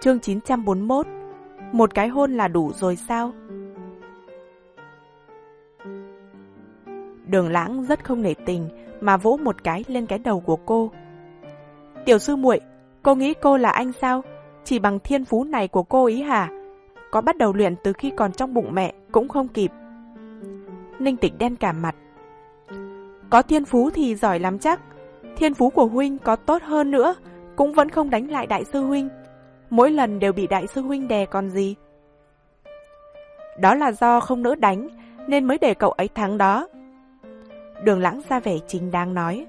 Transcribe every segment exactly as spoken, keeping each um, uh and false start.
Chương chín trăm bốn mươi mốt. Một cái hôn là đủ rồi sao? Đường Lãng rất không nể tình mà vỗ một cái lên cái đầu của cô. Tiểu sư muội, cô nghĩ cô là anh sao? Chỉ bằng thiên phú này của cô ý hả? Có bắt đầu luyện từ khi còn trong bụng mẹ cũng không kịp. Ninh Tịch đen cả mặt. Có thiên phú thì giỏi lắm chắc. Thiên phú của huynh có tốt hơn nữa cũng vẫn không đánh lại đại sư huynh. Mỗi lần đều bị đại sư huynh đè còn gì. Đó là do không nỡ đánh nên mới để cậu ấy thắng đó. Đường Lãng ra vẻ chính đáng nói.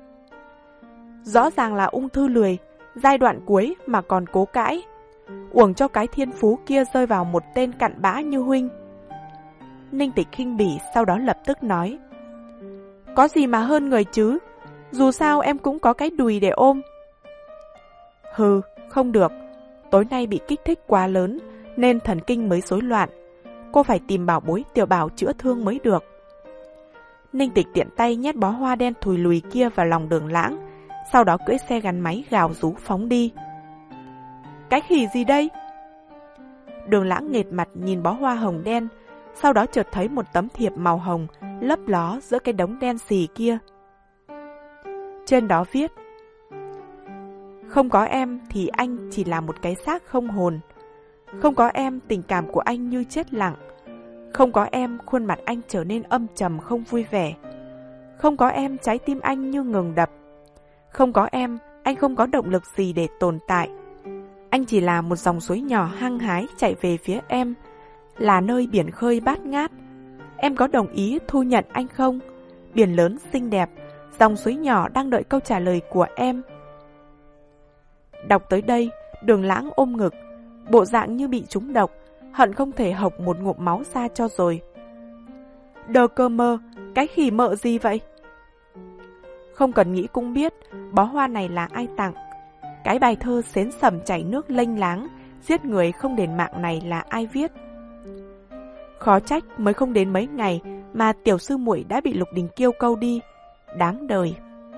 Rõ ràng là ung thư lười, giai đoạn cuối mà còn cố cãi. Uổng cho cái thiên phú kia rơi vào một tên cặn bã như huynh. Ninh Tịch khinh bỉ sau đó lập tức nói. Có gì mà hơn người chứ? Dù sao em cũng có cái đùi để ôm. Hừ, không được. Tối nay bị kích thích quá lớn nên thần kinh mới rối loạn. Cô phải tìm bảo bối Tiểu Bảo chữa thương mới được. Ninh Tịch tiện tay nhét bó hoa đen thùi lùi kia vào lòng Đường Lãng, sau đó cưỡi xe gắn máy gào rú phóng đi. Cái khỉ gì đây? Đường Lãng nghệt mặt nhìn bó hoa hồng đen, sau đó chợt thấy một tấm thiệp màu hồng lấp ló giữa cái đống đen xì kia. Trên đó viết: Không có em thì anh chỉ là một cái xác không hồn. Không có em tình cảm của anh như chết lặng. Không có em khuôn mặt anh trở nên âm trầm không vui vẻ. Không có em trái tim anh như ngừng đập. Không có em anh không có động lực gì để tồn tại. Anh chỉ là một dòng suối nhỏ hăng hái chạy về phía em, là nơi biển khơi bát ngát. Em có đồng ý thu nhận anh không? Biển lớn xinh đẹp, dòng suối nhỏ đang đợi câu trả lời của em. Đọc tới đây, Đường Lãng ôm ngực, bộ dạng như bị trúng độc, hận không thể hộc một ngụm máu ra cho rồi. Đờ cơ mơ, cái khỉ mợ gì vậy? Không cần nghĩ cũng biết, bó hoa này là ai tặng. Cái bài thơ xến sẩm chảy nước lênh láng, giết người không đền mạng này là ai viết? Khó trách mới không đến mấy ngày mà tiểu sư muội đã bị Lục Đình Kiêu câu đi. Đáng đời.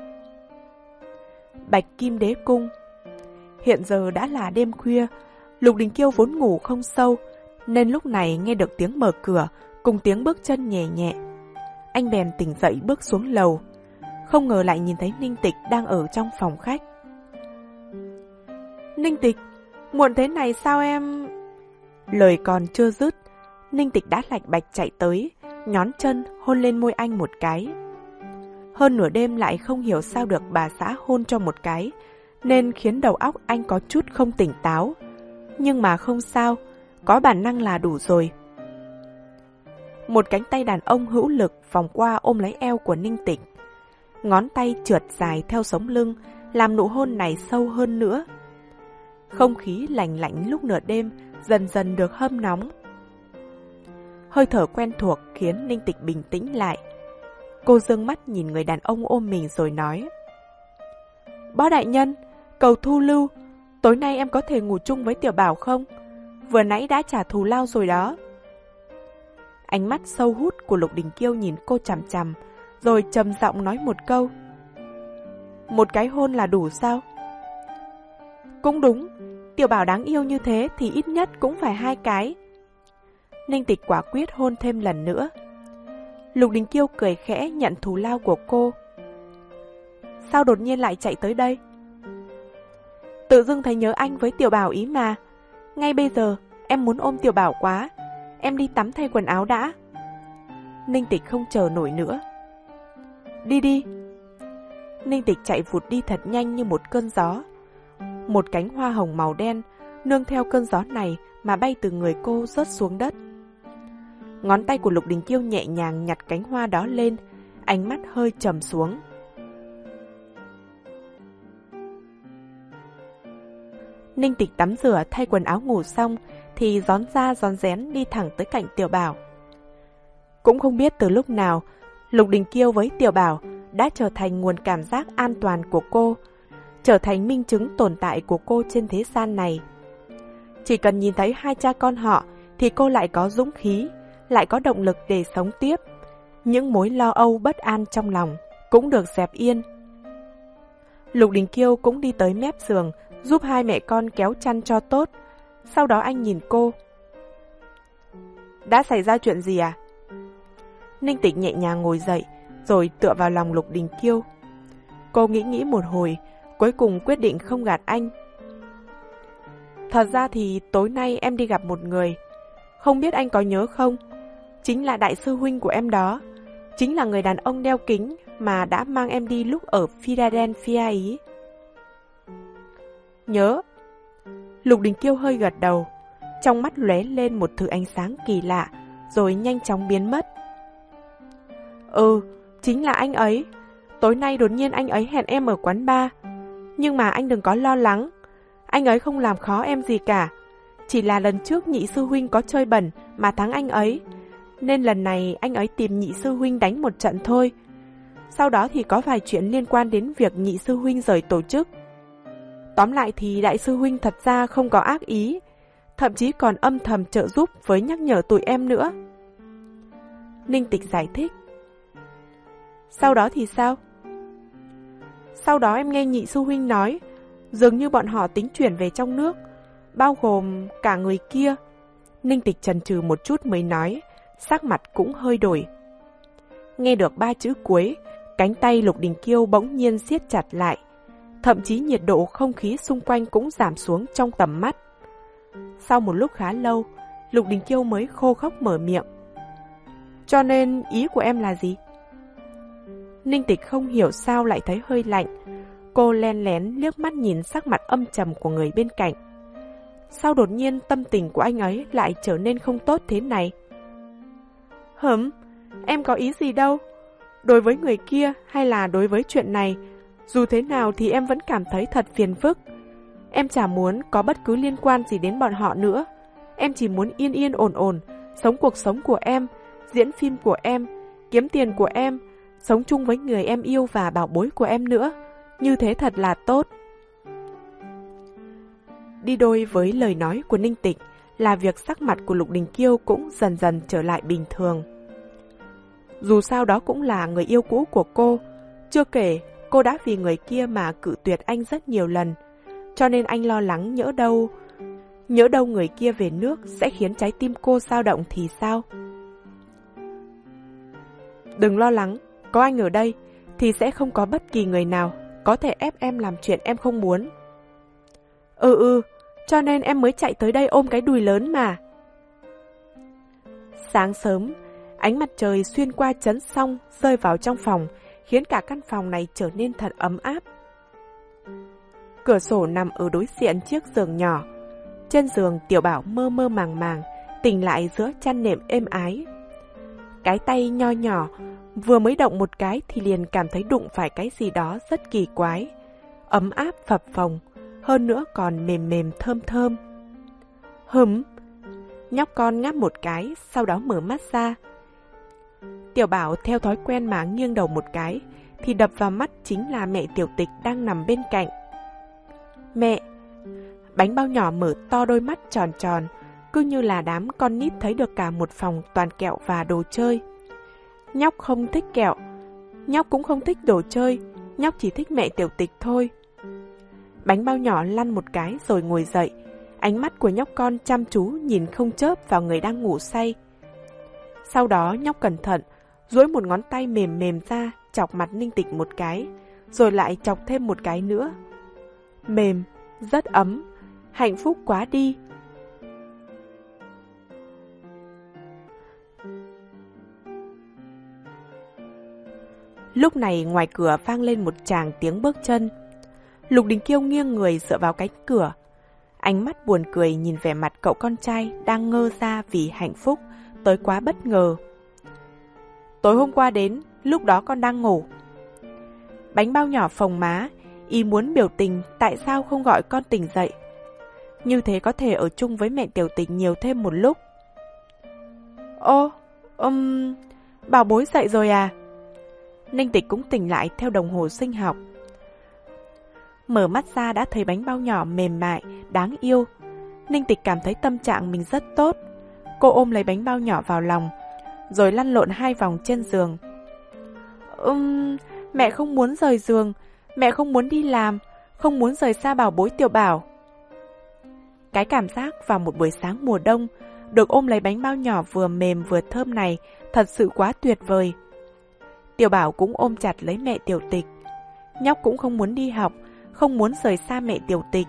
Bạch Kim Đế Cung. Hiện giờ đã là đêm khuya, Lục Đình Kiêu vốn ngủ không sâu, nên lúc này nghe được tiếng mở cửa cùng tiếng bước chân nhẹ nhẹ. Anh bèn tỉnh dậy bước xuống lầu, không ngờ lại nhìn thấy Ninh Tịch đang ở trong phòng khách. Ninh Tịch, muộn thế này sao em... Lời còn chưa dứt, Ninh Tịch đã lạch bạch chạy tới, nhón chân hôn lên môi anh một cái. Hơn nửa đêm lại không hiểu sao được bà xã hôn cho một cái, nên khiến đầu óc anh có chút không tỉnh táo. Nhưng mà không sao, có bản năng là đủ rồi. Một cánh tay đàn ông hữu lực vòng qua ôm lấy eo của Ninh Tịch. Ngón tay trượt dài theo sống lưng, làm nụ hôn này sâu hơn nữa. Không khí lạnh lạnh lúc nửa đêm dần dần được hâm nóng. Hơi thở quen thuộc khiến Ninh Tịch bình tĩnh lại. Cô dương mắt nhìn người đàn ông ôm mình rồi nói. Bó đại nhân, cầu thu lưu, tối nay em có thể ngủ chung với Tiểu Bảo không? Vừa nãy đã trả thù lao rồi đó. Ánh mắt sâu hút của Lục Đình Kiêu nhìn cô chằm chằm, rồi trầm giọng nói một câu. Một cái hôn là đủ sao? Cũng đúng, Tiểu Bảo đáng yêu như thế thì ít nhất cũng phải hai cái. Ninh Tịch quả quyết hôn thêm lần nữa. Lục Đình Kiêu cười khẽ nhận thù lao của cô. Sao đột nhiên lại chạy tới đây? Tự dưng thấy nhớ anh với Tiểu Bảo ý mà. Ngay bây giờ em muốn ôm Tiểu Bảo quá. Em đi tắm thay quần áo đã. Ninh Tịch không chờ nổi nữa. Đi đi. Ninh Tịch chạy vụt đi thật nhanh như một cơn gió. Một cánh hoa hồng màu đen nương theo cơn gió này mà bay từ người cô rớt xuống đất. Ngón tay của Lục Đình Kiêu nhẹ nhàng nhặt cánh hoa đó lên, ánh mắt hơi trầm xuống. Ninh Tịch tắm rửa thay quần áo ngủ xong thì rón ra rón rén đi thẳng tới cạnh Tiểu Bảo. Cũng không biết từ lúc nào, Lục Đình Kiêu với Tiểu Bảo đã trở thành nguồn cảm giác an toàn của cô, trở thành minh chứng tồn tại của cô trên thế gian này. Chỉ cần nhìn thấy hai cha con họ thì cô lại có dũng khí, lại có động lực để sống tiếp. Những mối lo âu bất an trong lòng cũng được dẹp yên. Lục Đình Kiêu cũng đi tới mép giường, giúp hai mẹ con kéo chăn cho tốt. Sau đó anh nhìn cô. Đã xảy ra chuyện gì à? Ninh Tịch nhẹ nhàng ngồi dậy, rồi tựa vào lòng Lục Đình Kiêu. Cô nghĩ nghĩ một hồi, cuối cùng quyết định không gạt anh. Thật ra thì tối nay em đi gặp một người. Không biết anh có nhớ không? Chính là đại sư huynh của em đó. Chính là người đàn ông đeo kính mà đã mang em đi lúc ở Philadelphia ý. Nhớ. Lục Đình Kiêu hơi gật đầu. Trong mắt lóe lên một thứ ánh sáng kỳ lạ, rồi nhanh chóng biến mất. Ừ, chính là anh ấy. Tối nay đột nhiên anh ấy hẹn em ở quán bar. Nhưng mà anh đừng có lo lắng. Anh ấy không làm khó em gì cả. Chỉ là lần trước nhị sư huynh có chơi bẩn mà thắng anh ấy, nên lần này anh ấy tìm nhị sư huynh đánh một trận thôi. Sau đó thì có vài chuyện liên quan đến việc nhị sư huynh rời tổ chức. Tóm lại thì đại sư huynh thật ra không có ác ý, thậm chí còn âm thầm trợ giúp với nhắc nhở tụi em nữa. Ninh Tịch giải thích. Sau đó thì sao? Sau đó em nghe nhị sư huynh nói, dường như bọn họ tính chuyển về trong nước, bao gồm cả người kia. Ninh Tịch chần chừ một chút mới nói, sắc mặt cũng hơi đổi. Nghe được ba chữ cuối, cánh tay Lục Đình Kiêu bỗng nhiên siết chặt lại. Thậm chí nhiệt độ không khí xung quanh cũng giảm xuống trong tầm mắt. Sau một lúc khá lâu, Lục Đình Kiêu mới khô khốc mở miệng. Cho nên ý của em là gì? Ninh Tịch không hiểu sao lại thấy hơi lạnh. Cô len lén liếc mắt nhìn sắc mặt âm trầm của người bên cạnh. Sao đột nhiên tâm tình của anh ấy lại trở nên không tốt thế này? Hửm, em có ý gì đâu. Đối với người kia hay là đối với chuyện này, dù thế nào thì em vẫn cảm thấy thật phiền phức. Em chả muốn có bất cứ liên quan gì đến bọn họ nữa. Em chỉ muốn yên yên ổn ổn, sống cuộc sống của em, diễn phim của em, kiếm tiền của em, sống chung với người em yêu và bảo bối của em nữa. Như thế thật là tốt. Đi đôi với lời nói của Ninh Tịch là việc sắc mặt của Lục Đình Kiêu cũng dần dần trở lại bình thường. Dù sao đó cũng là người yêu cũ của cô. Chưa kể, cô đã vì người kia mà cự tuyệt anh rất nhiều lần. Cho nên anh lo lắng nhỡ đâu, nhỡ đâu người kia về nước sẽ khiến trái tim cô dao động thì sao? Đừng lo lắng, có anh ở đây thì sẽ không có bất kỳ người nào có thể ép em làm chuyện em không muốn. Ừ ừ, cho nên em mới chạy tới đây ôm cái đùi lớn mà. Sáng sớm, ánh mặt trời xuyên qua chấn song rơi vào trong phòng, khiến cả căn phòng này trở nên thật ấm áp. Cửa sổ nằm ở đối diện chiếc giường nhỏ. Trên giường Tiểu Bảo mơ mơ màng màng, tỉnh lại giữa chăn nệm êm ái. Cái tay nho nhỏ vừa mới động một cái thì liền cảm thấy đụng phải cái gì đó rất kỳ quái. Ấm áp phập phồng, hơn nữa còn mềm mềm thơm thơm. Hửm, nhóc con ngáp một cái, sau đó mở mắt ra. Tiểu Bảo theo thói quen mà nghiêng đầu một cái, thì đập vào mắt chính là mẹ Tiểu Tịch đang nằm bên cạnh. Mẹ! Bánh bao nhỏ mở to đôi mắt tròn tròn, cứ như là đám con nít thấy được cả một phòng toàn kẹo và đồ chơi. Nhóc không thích kẹo, nhóc cũng không thích đồ chơi, nhóc chỉ thích mẹ Tiểu Tịch thôi. Bánh bao nhỏ lăn một cái rồi ngồi dậy, ánh mắt của nhóc con chăm chú nhìn không chớp vào người đang ngủ say. Sau đó nhóc cẩn thận, duỗi một ngón tay mềm mềm ra, chọc mặt Ninh Tịch một cái, rồi lại chọc thêm một cái nữa. Mềm, rất ấm, hạnh phúc quá đi. Lúc này ngoài cửa vang lên một tràng tiếng bước chân. Lục Đình Kiêu nghiêng người dựa vào cánh cửa. Ánh mắt buồn cười nhìn vẻ mặt cậu con trai đang ngơ ra vì hạnh phúc, tới quá bất ngờ. Tối hôm qua đến, lúc đó con đang ngủ. Bánh bao nhỏ phồng má, ý muốn biểu tình tại sao không gọi con tỉnh dậy. Như thế có thể ở chung với mẹ Tiểu Tịch nhiều thêm một lúc. Ô, um, bảo bối dậy rồi à? Ninh Tịch cũng tỉnh lại theo đồng hồ sinh học. Mở mắt ra đã thấy bánh bao nhỏ mềm mại, đáng yêu. Ninh Tịch cảm thấy tâm trạng mình rất tốt. Cô ôm lấy bánh bao nhỏ vào lòng, rồi lăn lộn hai vòng trên giường. Ừm, mẹ không muốn rời giường, mẹ không muốn đi làm, không muốn rời xa bảo bối Tiểu Bảo. Cái cảm giác vào một buổi sáng mùa đông, được ôm lấy bánh bao nhỏ vừa mềm vừa thơm này thật sự quá tuyệt vời. Tiểu Bảo cũng ôm chặt lấy mẹ Tiểu Tịch. Nhóc cũng không muốn đi học, không muốn rời xa mẹ Tiểu Tịch.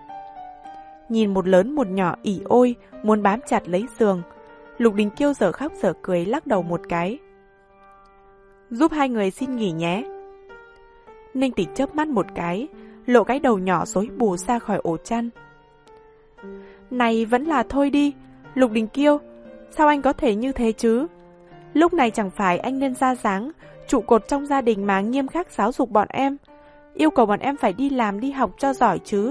Nhìn một lớn một nhỏ ỉ ôi, muốn bám chặt lấy giường, Lục Đình Kiêu dở khóc dở cười lắc đầu một cái. Giúp hai người xin nghỉ nhé. Ninh Tịch chớp mắt một cái, lộ cái đầu nhỏ rối bù ra khỏi ổ chăn. Này vẫn là thôi đi, Lục Đình Kiêu, sao anh có thể như thế chứ? Lúc này chẳng phải anh nên ra dáng, trụ cột trong gia đình mà nghiêm khắc giáo dục bọn em, yêu cầu bọn em phải đi làm đi học cho giỏi chứ.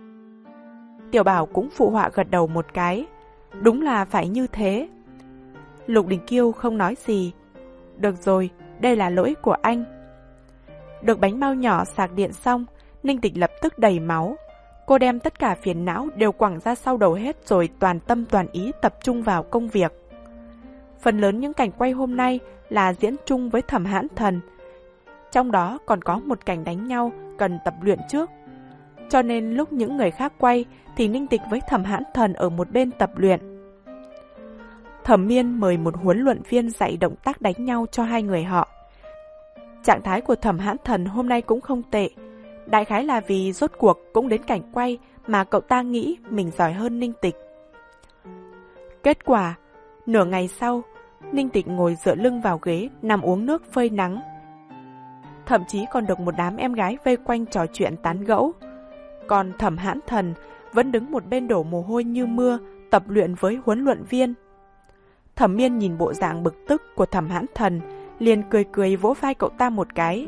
Tiểu Bảo cũng phụ họa gật đầu một cái, đúng là phải như thế. Lục Đình Kiêu không nói gì. Được rồi, đây là lỗi của anh. Được bánh bao nhỏ sạc điện xong, Ninh Tịch lập tức đầy máu. Cô đem tất cả phiền não đều quẳng ra sau đầu hết rồi toàn tâm toàn ý tập trung vào công việc. Phần lớn những cảnh quay hôm nay là diễn chung với Thẩm Hãn Thần. Trong đó còn có một cảnh đánh nhau cần tập luyện trước. Cho nên lúc những người khác quay thì Ninh Tịch với Thẩm Hãn Thần ở một bên tập luyện. Thẩm Miên mời một huấn luyện viên dạy động tác đánh nhau cho hai người họ. Trạng thái của Thẩm Hãn Thần hôm nay cũng không tệ. Đại khái là vì rốt cuộc cũng đến cảnh quay mà cậu ta nghĩ mình giỏi hơn Ninh Tịch. Kết quả, nửa ngày sau, Ninh Tịch ngồi dựa lưng vào ghế nằm uống nước phơi nắng. Thậm chí còn được một đám em gái vây quanh trò chuyện tán gẫu. Còn Thẩm Hãn Thần vẫn đứng một bên đổ mồ hôi như mưa tập luyện với huấn luyện viên. Thẩm Miên nhìn bộ dạng bực tức của Thẩm Hãn Thần, liền cười cười vỗ vai cậu ta một cái.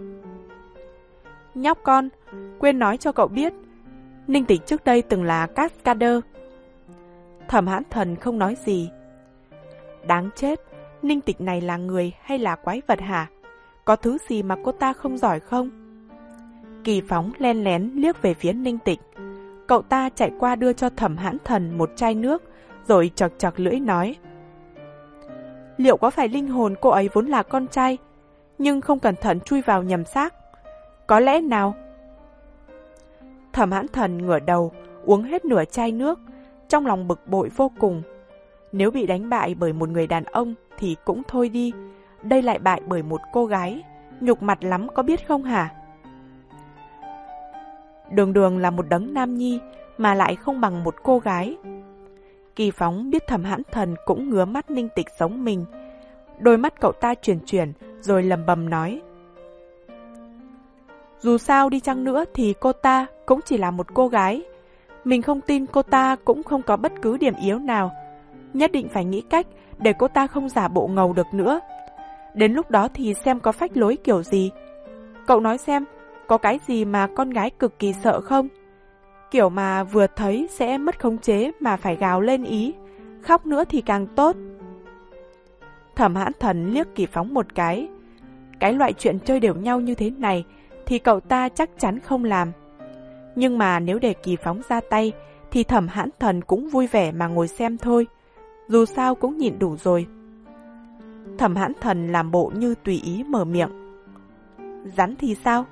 Nhóc con, quên nói cho cậu biết, Ninh Tịch trước đây từng là cascader. Thẩm Hãn Thần không nói gì. Đáng chết, Ninh Tịch này là người hay là quái vật hả? Có thứ gì mà cô ta không giỏi không? Kỳ Phóng len lén liếc về phía Ninh Tịch. Cậu ta chạy qua đưa cho Thẩm Hãn Thần một chai nước, rồi chọc chọc lưỡi nói. Liệu có phải linh hồn cô ấy vốn là con trai, nhưng không cẩn thận chui vào nhầm xác? Có lẽ nào? Thẩm Hãn Thần ngửa đầu, uống hết nửa chai nước, trong lòng bực bội vô cùng. Nếu bị đánh bại bởi một người đàn ông thì cũng thôi đi, đây lại bại bởi một cô gái, nhục mặt lắm có biết không hả? Đường Đường là một đấng nam nhi mà lại không bằng một cô gái. Kỳ Phóng biết Thẩm Hãn Thần cũng ngứa mắt Ninh Tịch giống mình. Đôi mắt cậu ta chuyển chuyển rồi lầm bầm nói. Dù sao đi chăng nữa thì cô ta cũng chỉ là một cô gái. Mình không tin cô ta cũng không có bất cứ điểm yếu nào. Nhất định phải nghĩ cách để cô ta không giả bộ ngầu được nữa. Đến lúc đó thì xem có phách lối kiểu gì. Cậu nói xem, có cái gì mà con gái cực kỳ sợ không? Kiểu mà vừa thấy sẽ mất khống chế mà phải gào lên ý, khóc nữa thì càng tốt. Thẩm Hãn Thần liếc Kỳ Phóng một cái. Cái loại chuyện chơi đều nhau như thế này thì cậu ta chắc chắn không làm. Nhưng mà nếu để Kỳ Phóng ra tay thì Thẩm Hãn Thần cũng vui vẻ mà ngồi xem thôi. Dù sao cũng nhịn đủ rồi. Thẩm Hãn Thần làm bộ như tùy ý mở miệng. Rắn thì sao?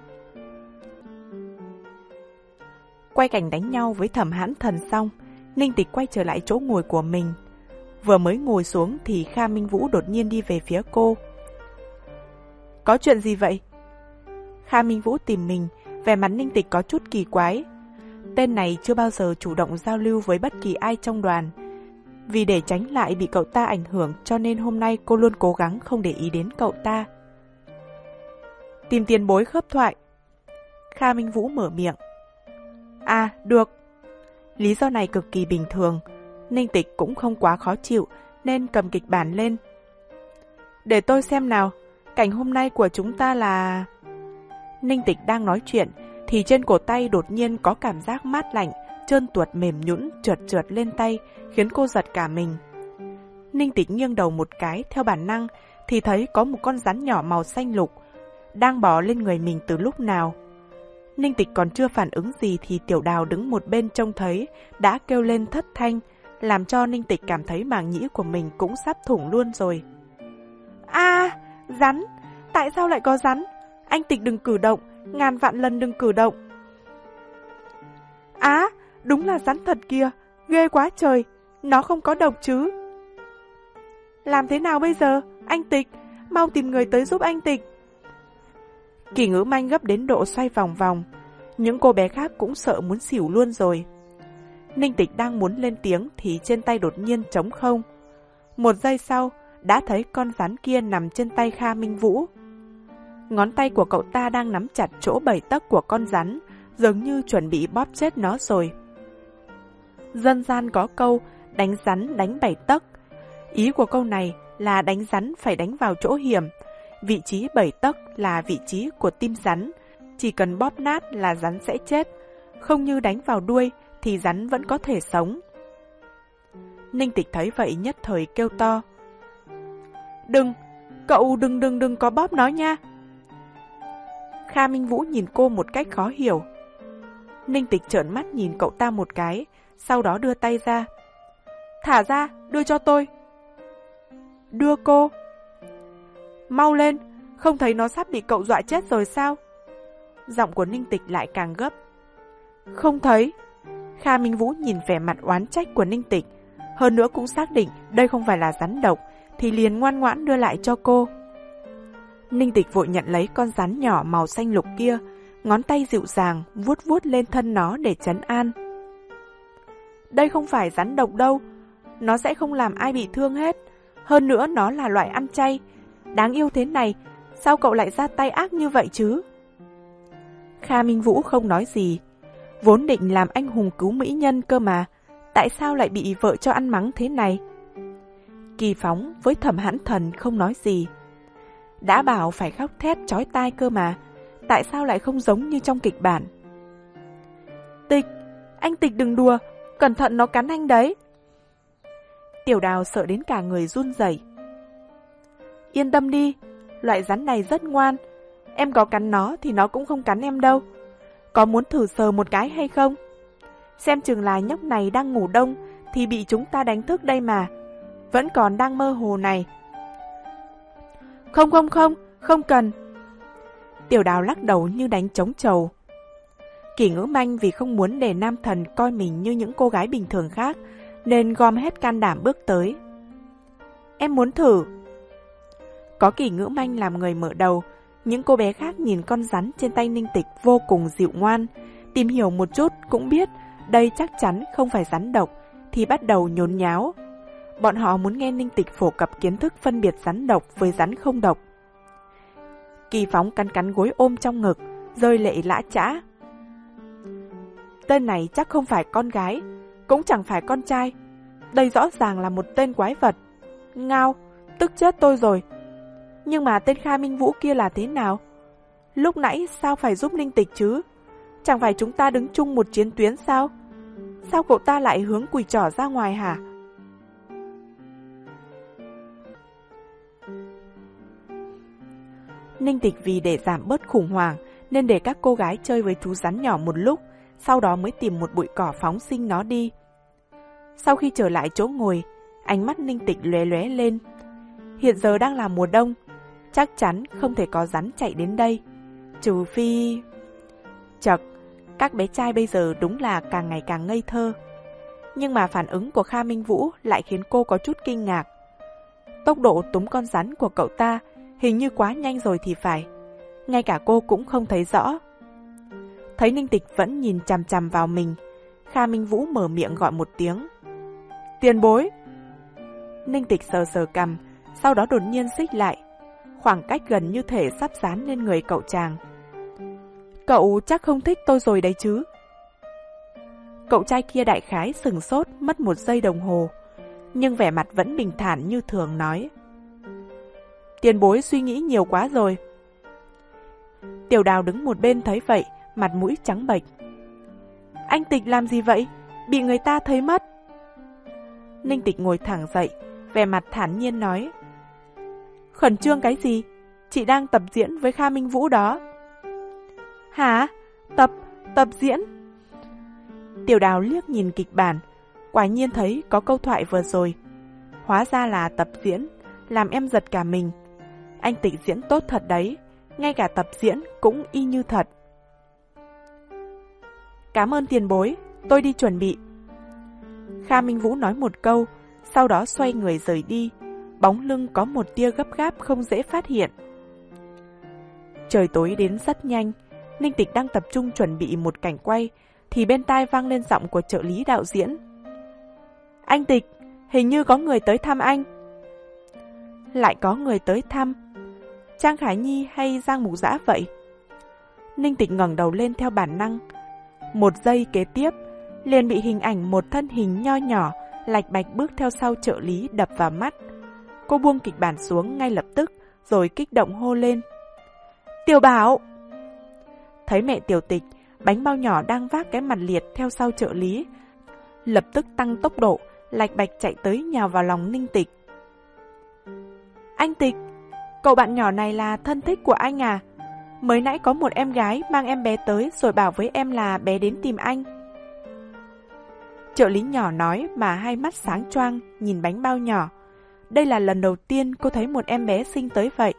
Quay cảnh đánh nhau với Thẩm Hãn Thần xong, Ninh Tịch quay trở lại chỗ ngồi của mình. Vừa mới ngồi xuống thì Kha Minh Vũ đột nhiên đi về phía cô. Có chuyện gì vậy? Kha Minh Vũ tìm mình, vẻ mặt Ninh Tịch có chút kỳ quái. Tên này chưa bao giờ chủ động giao lưu với bất kỳ ai trong đoàn. Vì để tránh lại bị cậu ta ảnh hưởng cho nên hôm nay cô luôn cố gắng không để ý đến cậu ta. Tìm tiền bối khớp thoại. Kha Minh Vũ mở miệng. À, được. Lý do này cực kỳ bình thường. Ninh Tịch cũng không quá khó chịu nên cầm kịch bản lên. Để tôi xem nào, cảnh hôm nay của chúng ta là... Ninh Tịch đang nói chuyện thì trên cổ tay đột nhiên có cảm giác mát lạnh, trơn tuột mềm nhũn trượt trượt lên tay, khiến cô giật cả mình. Ninh Tịch nghiêng đầu một cái theo bản năng thì thấy có một con rắn nhỏ màu xanh lục đang bò lên người mình từ lúc nào. Ninh Tịch còn chưa phản ứng gì thì Tiểu Đào đứng một bên trông thấy đã kêu lên thất thanh, làm cho Ninh Tịch cảm thấy màng nhĩ của mình cũng sắp thủng luôn rồi. A, à, rắn! Tại sao lại có rắn? Anh Tịch đừng cử động, ngàn vạn lần đừng cử động. Á, đúng là rắn thật kìa, ghê quá trời, nó không có độc chứ. Làm thế nào bây giờ, anh Tịch, mau tìm người tới giúp anh Tịch. Kỳ Ngữ Manh gấp đến độ xoay vòng vòng, những cô bé khác cũng sợ muốn xỉu luôn rồi. Ninh Tịch đang muốn lên tiếng thì trên tay đột nhiên trống không. Một giây sau, đã thấy con rắn kia nằm trên tay Kha Minh Vũ. Ngón tay của cậu ta đang nắm chặt chỗ bảy tấc của con rắn, dường như chuẩn bị bóp chết nó rồi. Dân gian có câu, đánh rắn đánh bảy tấc. Ý của câu này là đánh rắn phải đánh vào chỗ hiểm. Vị trí bảy tấc là vị trí của tim rắn, chỉ cần bóp nát là rắn sẽ chết, không như đánh vào đuôi thì rắn vẫn có thể sống. Ninh Tịch thấy vậy nhất thời kêu to. Đừng, cậu đừng đừng đừng có bóp nó nha. Kha Minh Vũ nhìn cô một cách khó hiểu. Ninh Tịch trợn mắt nhìn cậu ta một cái, sau đó đưa tay ra. Thả ra, đưa cho tôi. Đưa cô? Mau lên, không thấy nó sắp bị cậu dọa chết rồi sao? Giọng của Ninh Tịch lại càng gấp. Không thấy. Kha Minh Vũ nhìn vẻ mặt oán trách của Ninh Tịch, hơn nữa cũng xác định đây không phải là rắn độc, thì liền ngoan ngoãn đưa lại cho cô. Ninh Tịch vội nhận lấy con rắn nhỏ màu xanh lục kia, ngón tay dịu dàng vuốt vuốt lên thân nó để trấn an. Đây không phải rắn độc đâu, nó sẽ không làm ai bị thương hết, hơn nữa nó là loại ăn chay. Đáng yêu thế này, sao cậu lại ra tay ác như vậy chứ? Kha Minh Vũ không nói gì, vốn định làm anh hùng cứu mỹ nhân cơ mà, tại sao lại bị vợ cho ăn mắng thế này? Kỳ Phóng với Thẩm Hãn Thần không nói gì. Đã bảo phải khóc thét chói tai cơ mà, tại sao lại không giống như trong kịch bản? Tịch, anh Tịch đừng đùa, cẩn thận nó cắn anh đấy. Tiểu Đào sợ đến cả người run rẩy. Yên tâm đi, loại rắn này rất ngoan, em có cắn nó thì nó cũng không cắn em đâu. Có muốn thử sờ một cái hay không? Xem chừng là nhóc này đang ngủ đông thì bị chúng ta đánh thức đây mà, vẫn còn đang mơ hồ này. Không không không, không cần. Tiểu Đào lắc đầu như đánh trống trầu. Kỳ Ngữ Manh vì không muốn để nam thần coi mình như những cô gái bình thường khác, nên gom hết can đảm bước tới. Em muốn thử. Có Kỳ Ngữ Manh làm người mở đầu, những cô bé khác nhìn con rắn trên tay Ninh Tịch vô cùng dịu ngoan, tìm hiểu một chút cũng biết đây chắc chắn không phải rắn độc, thì bắt đầu nhốn nháo. Bọn họ muốn nghe Ninh Tịch phổ cập kiến thức phân biệt rắn độc với rắn không độc. Kỳ Phóng cắn cắn gối ôm trong ngực, rơi lệ lã chã. Tên này chắc không phải con gái, cũng chẳng phải con trai. Đây rõ ràng là một tên quái vật. Ngao, tức chết tôi rồi. Nhưng mà tên Kha Minh Vũ kia là thế nào? Lúc nãy sao phải giúp Ninh Tịch chứ? Chẳng phải chúng ta đứng chung một chiến tuyến sao? Sao cậu ta lại hướng quỳ trỏ ra ngoài hả? Ninh Tịch vì để giảm bớt khủng hoảng nên để các cô gái chơi với chú rắn nhỏ một lúc, sau đó mới tìm một bụi cỏ phóng sinh nó đi. Sau khi trở lại chỗ ngồi, ánh mắt Ninh Tịch lóe lóe lên. Hiện giờ đang là mùa đông, chắc chắn không thể có rắn chạy đến đây, trừ phi... Chật, các bé trai bây giờ đúng là càng ngày càng ngây thơ. Nhưng mà phản ứng của Kha Minh Vũ lại khiến cô có chút kinh ngạc. Tốc độ túm con rắn của cậu ta hình như quá nhanh rồi thì phải. Ngay cả cô cũng không thấy rõ. Thấy Ninh Tịch vẫn nhìn chằm chằm vào mình, Kha Minh Vũ mở miệng gọi một tiếng. Tiền bối! Ninh Tịch sờ sờ cằm, sau đó đột nhiên xích lại. Khoảng cách gần như thể sắp dán lên người cậu chàng. Cậu chắc không thích tôi rồi đấy chứ? Cậu trai kia đại khái sừng sốt mất một giây đồng hồ, nhưng vẻ mặt vẫn bình thản như thường nói. Tiền bối suy nghĩ nhiều quá rồi. Tiểu Đào đứng một bên thấy vậy, mặt mũi trắng bệch. Anh Tịch làm gì vậy? Bị người ta thấy mất. Ninh Tịch ngồi thẳng dậy, vẻ mặt thản nhiên nói. Khẩn trương cái gì? Chị đang tập diễn với Kha Minh Vũ đó. Hả? Tập, tập diễn? Tiểu Đào liếc nhìn kịch bản, quả nhiên thấy có câu thoại vừa rồi. Hóa ra là tập diễn, làm em giật cả mình. Anh Tịch diễn tốt thật đấy, ngay cả tập diễn cũng y như thật. Cảm ơn tiền bối, tôi đi chuẩn bị. Kha Minh Vũ nói một câu, sau đó xoay người rời đi, bóng lưng có một tia gấp gáp không dễ phát hiện. Trời tối đến rất nhanh, Ninh Tịch đang tập trung chuẩn bị một cảnh quay, thì bên tai vang lên giọng của trợ lý đạo diễn. Anh Tịch, hình như có người tới thăm anh. Lại có người tới thăm? Trang Khải Nhi hay Giang Mục Dã vậy? Ninh Tịch ngẩng đầu lên theo bản năng. Một giây kế tiếp, liền bị hình ảnh một thân hình nho nhỏ, lạch bạch bước theo sau trợ lý đập vào mắt. Cô buông kịch bản xuống ngay lập tức, rồi kích động hô lên. Tiểu Bảo! Thấy mẹ Tiểu Tịch, bánh bao nhỏ đang vác cái mặt liệt theo sau trợ lý, lập tức tăng tốc độ, lạch bạch chạy tới nhào vào lòng Ninh Tịch. Anh Tịch, cậu bạn nhỏ này là thân thích của anh à? Mới nãy có một em gái mang em bé tới rồi bảo với em là bé đến tìm anh. Trợ lý nhỏ nói mà hai mắt sáng choang nhìn bánh bao nhỏ. Đây là lần đầu tiên cô thấy một em bé sinh tới vậy.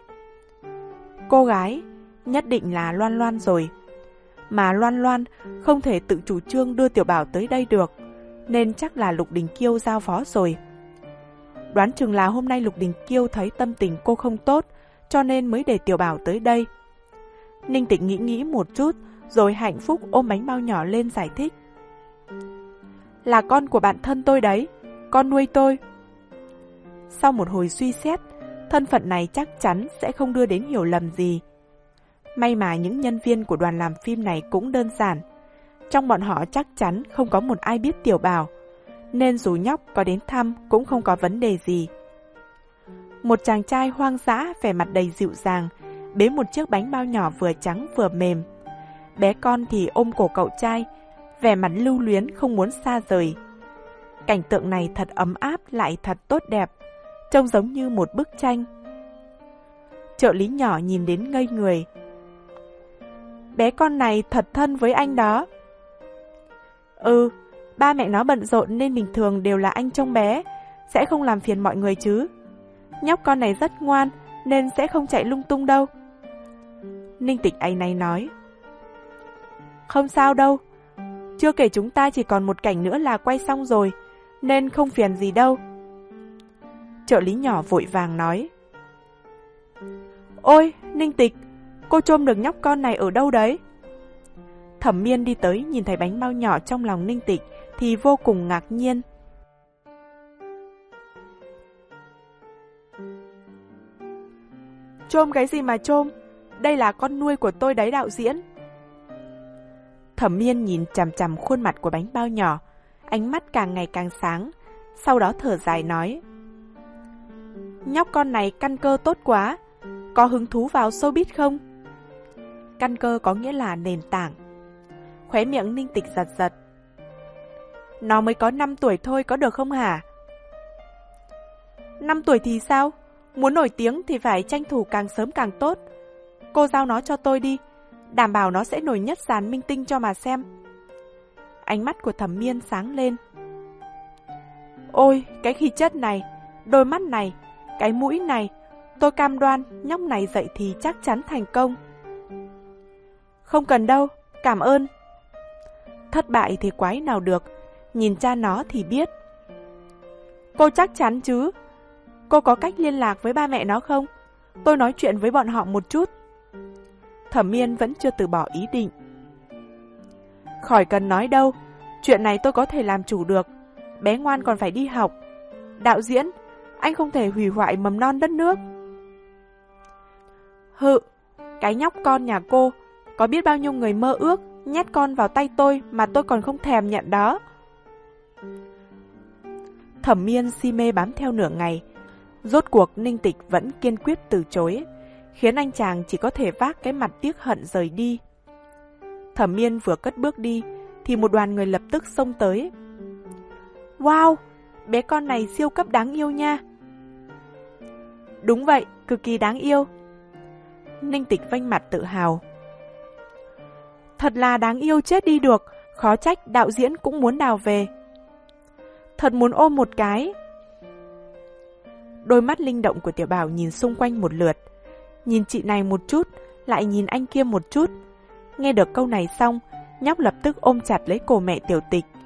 Cô gái, nhất định là Loan Loan rồi. Mà Loan Loan không thể tự chủ trương đưa Tiểu Bảo tới đây được, nên chắc là Lục Đình Kiêu giao phó rồi. Đoán chừng là hôm nay Lục Đình Kiêu thấy tâm tình cô không tốt, cho nên mới để Tiểu Bảo tới đây. Ninh Tịch nghĩ nghĩ một chút, rồi hạnh phúc ôm bánh bao nhỏ lên giải thích. Là con của bạn thân tôi đấy, con nuôi tôi. Sau một hồi suy xét, thân phận này chắc chắn sẽ không đưa đến hiểu lầm gì. May mà những nhân viên của đoàn làm phim này cũng đơn giản. Trong bọn họ chắc chắn không có một ai biết Tiểu Bảo, nên dù nhóc có đến thăm cũng không có vấn đề gì. Một chàng trai hoang dã vẻ mặt đầy dịu dàng, bế một chiếc bánh bao nhỏ vừa trắng vừa mềm. Bé con thì ôm cổ cậu trai, vẻ mặt lưu luyến không muốn xa rời. Cảnh tượng này thật ấm áp lại thật tốt đẹp, trông giống như một bức tranh. Trợ lý nhỏ nhìn đến ngây người. Bé con này thật thân với anh đó. Ừ, ba mẹ nó bận rộn nên bình thường đều là anh trông bé, sẽ không làm phiền mọi người chứ. Nhóc con này rất ngoan nên sẽ không chạy lung tung đâu. Ninh Tịch áy náy nói. Không sao đâu, chưa kể chúng ta chỉ còn một cảnh nữa là quay xong rồi, nên không phiền gì đâu. Trợ lý nhỏ vội vàng nói. Ôi, Ninh Tịch, cô trôm được nhóc con này ở đâu đấy? Thẩm Miên đi tới nhìn thấy bánh bao nhỏ trong lòng Ninh Tịch thì vô cùng ngạc nhiên. Trôm cái gì mà trôm? Đây là con nuôi của tôi đấy đạo diễn. Thẩm Miên nhìn chằm chằm khuôn mặt của bánh bao nhỏ, ánh mắt càng ngày càng sáng, sau đó thở dài nói. Nhóc con này căn cơ tốt quá, có hứng thú vào showbiz không? Căn cơ có nghĩa là nền tảng. Khóe miệng Ninh Tịch giật giật. Nó mới có năm tuổi thôi có được không hả? năm tuổi thì sao? Muốn nổi tiếng thì phải tranh thủ càng sớm càng tốt. Cô giao nó cho tôi đi, đảm bảo nó sẽ nổi nhất dàn minh tinh cho mà xem. Ánh mắt của Thẩm Miên sáng lên. Ôi, cái khí chất này, đôi mắt này, cái mũi này, tôi cam đoan nhóc này dậy thì chắc chắn thành công. Không cần đâu, cảm ơn. Thất bại thì quái nào được, nhìn cha nó thì biết. Cô chắc chắn chứ? Cô có cách liên lạc với ba mẹ nó không? Tôi nói chuyện với bọn họ một chút. Thẩm Miên vẫn chưa từ bỏ ý định. Khỏi cần nói đâu, chuyện này tôi có thể làm chủ được. Bé ngoan còn phải đi học. Đạo diễn, anh không thể hủy hoại mầm non đất nước. Hự, cái nhóc con nhà cô, có biết bao nhiêu người mơ ước nhét con vào tay tôi mà tôi còn không thèm nhận đó. Thẩm Miên si mê bám theo nửa ngày, rốt cuộc Ninh Tịch vẫn kiên quyết từ chối, khiến anh chàng chỉ có thể vác cái mặt tiếc hận rời đi. Thẩm Miên vừa cất bước đi, thì một đoàn người lập tức xông tới. Wow, bé con này siêu cấp đáng yêu nha. Đúng vậy, cực kỳ đáng yêu. Ninh Tịch vênh mặt tự hào. Thật là đáng yêu chết đi được, khó trách đạo diễn cũng muốn đào về. Thật muốn ôm một cái. Đôi mắt linh động của Tiểu Bảo nhìn xung quanh một lượt, nhìn chị này một chút, lại nhìn anh kia một chút. Nghe được câu này xong, nhóc lập tức ôm chặt lấy cổ mẹ Tiểu Tịch,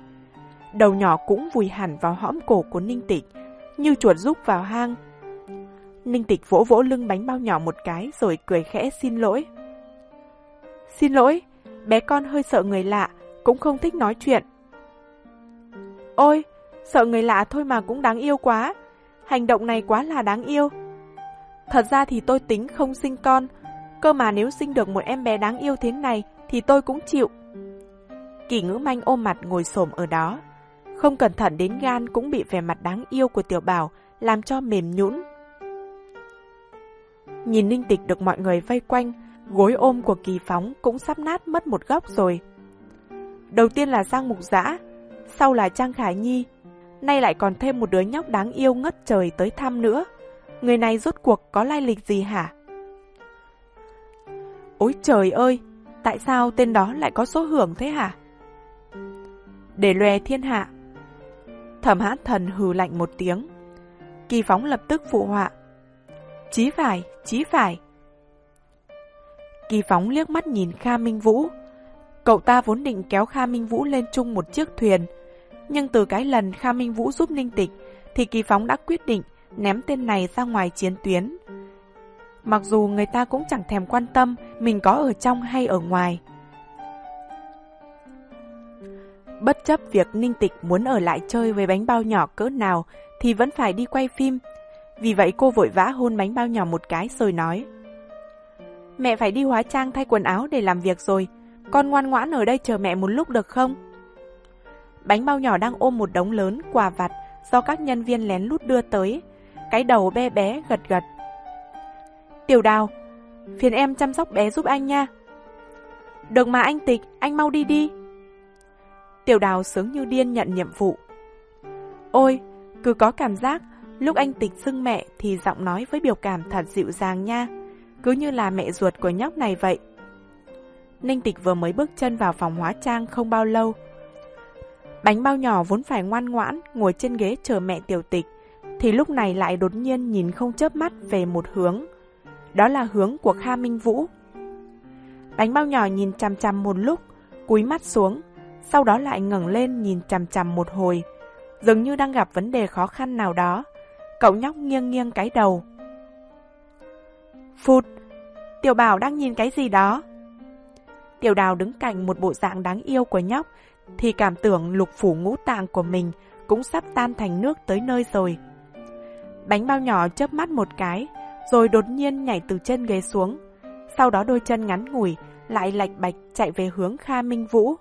đầu nhỏ cũng vùi hẳn vào hõm cổ của Ninh Tịch, như chuột rúc vào hang. Ninh Tịch vỗ vỗ lưng bánh bao nhỏ một cái rồi cười khẽ xin lỗi. Xin lỗi, bé con hơi sợ người lạ, cũng không thích nói chuyện. Ôi, sợ người lạ thôi mà cũng đáng yêu quá. Hành động này quá là đáng yêu. Thật ra thì tôi tính không sinh con, cơ mà nếu sinh được một em bé đáng yêu thế này thì tôi cũng chịu. Kỳ Ngữ Manh ôm mặt ngồi xổm ở đó, không cẩn thận đến gan cũng bị vẻ mặt đáng yêu của Tiểu Bảo làm cho mềm nhũn. Nhìn Ninh Tịch được mọi người vây quanh, gối ôm của Kỳ Phóng cũng sắp nát mất một góc rồi. Đầu tiên là Giang Mục Dã, sau là Trang Khải Nhi, nay lại còn thêm một đứa nhóc đáng yêu ngất trời tới thăm nữa. Người này rốt cuộc có lai lịch gì hả? Ôi trời ơi, tại sao tên đó lại có số hưởng thế hả? Để lòe thiên hạ. Thẩm Hãn Thần hừ lạnh một tiếng. Kỳ Phóng lập tức phụ họa. Chí phải, chí phải. Kỳ Phóng liếc mắt nhìn Kha Minh Vũ. Cậu ta vốn định kéo Kha Minh Vũ lên chung một chiếc thuyền, nhưng từ cái lần Kha Minh Vũ giúp Ninh Tịch thì Kỳ Phóng đã quyết định ném tên này ra ngoài chiến tuyến. Mặc dù người ta cũng chẳng thèm quan tâm mình có ở trong hay ở ngoài. Bất chấp việc Ninh Tịch muốn ở lại chơi với bánh bao nhỏ cỡ nào thì vẫn phải đi quay phim. Vì vậy cô vội vã hôn bánh bao nhỏ một cái rồi nói: Mẹ phải đi hóa trang thay quần áo để làm việc rồi, con ngoan ngoãn ở đây chờ mẹ một lúc được không? Bánh bao nhỏ đang ôm một đống lớn quà vặt do các nhân viên lén lút đưa tới, cái đầu bé bé gật gật. Tiểu Đào, phiền em chăm sóc bé giúp anh nha. Được mà anh Tịch, anh mau đi đi. Tiểu Đào sướng như điên nhận nhiệm vụ. Ôi, cứ có cảm giác lúc anh Tịch xưng mẹ thì giọng nói với biểu cảm thật dịu dàng nha, cứ như là mẹ ruột của nhóc này vậy. Ninh Tịch vừa mới bước chân vào phòng hóa trang không bao lâu. Bánh bao nhỏ vốn phải ngoan ngoãn ngồi trên ghế chờ mẹ Tiểu Tịch, thì lúc này lại đột nhiên nhìn không chớp mắt về một hướng. Đó là hướng của Kha Minh Vũ. Bánh bao nhỏ nhìn chằm chằm một lúc, cúi mắt xuống, sau đó lại ngẩng lên nhìn chằm chằm một hồi, dường như đang gặp vấn đề khó khăn nào đó. Cậu nhóc nghiêng nghiêng cái đầu. Phụt, Tiểu Bảo đang nhìn cái gì đó? Tiểu Đào đứng cạnh một bộ dạng đáng yêu của nhóc thì cảm tưởng lục phủ ngũ tạng của mình cũng sắp tan thành nước tới nơi rồi. Bánh bao nhỏ chớp mắt một cái, rồi đột nhiên nhảy từ trên ghế xuống, sau đó đôi chân ngắn ngủi lại lạch bạch chạy về hướng Kha Minh Vũ.